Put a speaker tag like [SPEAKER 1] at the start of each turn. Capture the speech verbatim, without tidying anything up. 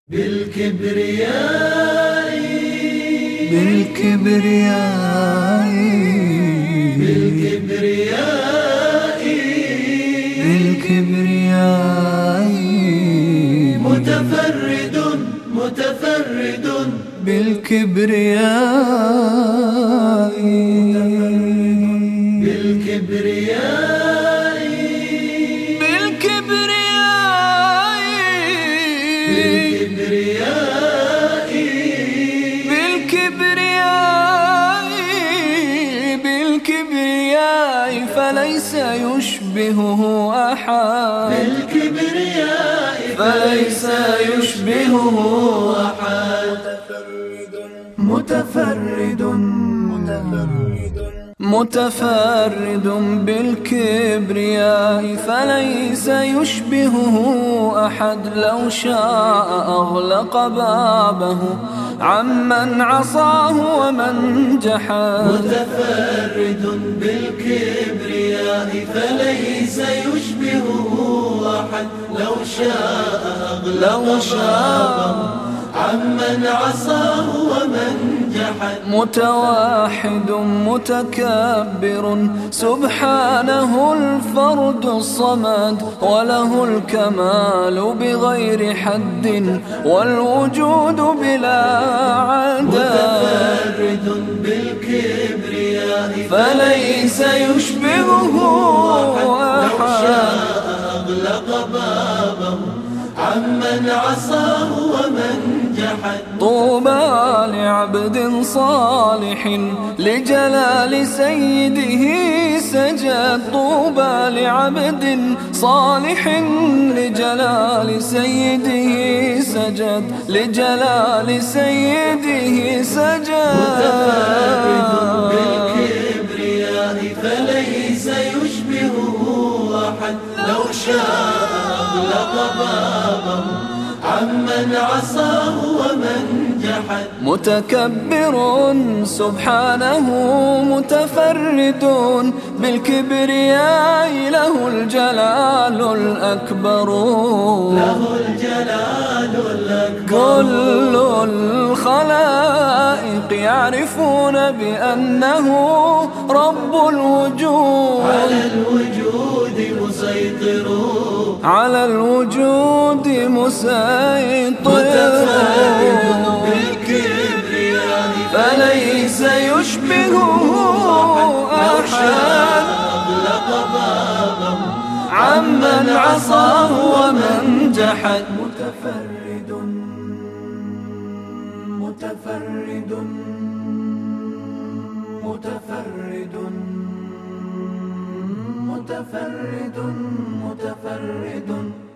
[SPEAKER 1] بالكبرياء
[SPEAKER 2] بالكبرياء
[SPEAKER 1] بالكبرياء
[SPEAKER 2] بالكبرياء
[SPEAKER 1] متفرد متفرد
[SPEAKER 2] بالكبرياء
[SPEAKER 1] بالكبرياء
[SPEAKER 2] بالكبرياء
[SPEAKER 1] بالكبرياء
[SPEAKER 2] بالكبرياء فليس يشبهه أحد
[SPEAKER 1] بالكبرياء
[SPEAKER 2] فليس يشبهه أحد متفرد متفرد بالكبرياء فليس يشبهه أحد لو شاء أغلق بابه عمن عصاه ومن جحد
[SPEAKER 1] متفرد بالكبرياء فليس يشبهه أحد لو شاء أغلق بابه عمن عصاه ومن جحد
[SPEAKER 2] متوحد متكبر سبحانه الفرد الصمد وله الكمال بغير حد والوجود بلا عدد
[SPEAKER 1] متفرد بالكبرياء
[SPEAKER 2] فليس يشبهه
[SPEAKER 1] أحد لو شاء أغلق بابه عمن عصاه ومن جحد
[SPEAKER 2] طوبى لعبد صالح لجلال سيده سجد طوبى لعبد صالح لجلال سيده سجد لجلال سيده سجد
[SPEAKER 1] متفرد بالكبرياء فليس يشبهه أحد لو شاء أغلق بابه عمن عصاه ومن جحد
[SPEAKER 2] متكبر سبحانه متفرد بالكبرياء له الجلال الأكبر
[SPEAKER 1] له الجلال الأكبر
[SPEAKER 2] كل الخلائق يعرفون بأنه رب الوجود
[SPEAKER 1] على الوجود مسيطر
[SPEAKER 2] على الوجود مسيطر
[SPEAKER 1] متفرد بالكبرياء
[SPEAKER 2] فليس يشبهه أحد
[SPEAKER 1] أغلق بابه
[SPEAKER 2] عمن عصاه ومن جحد
[SPEAKER 1] متفرد متفرد متفرد متفرد متفرد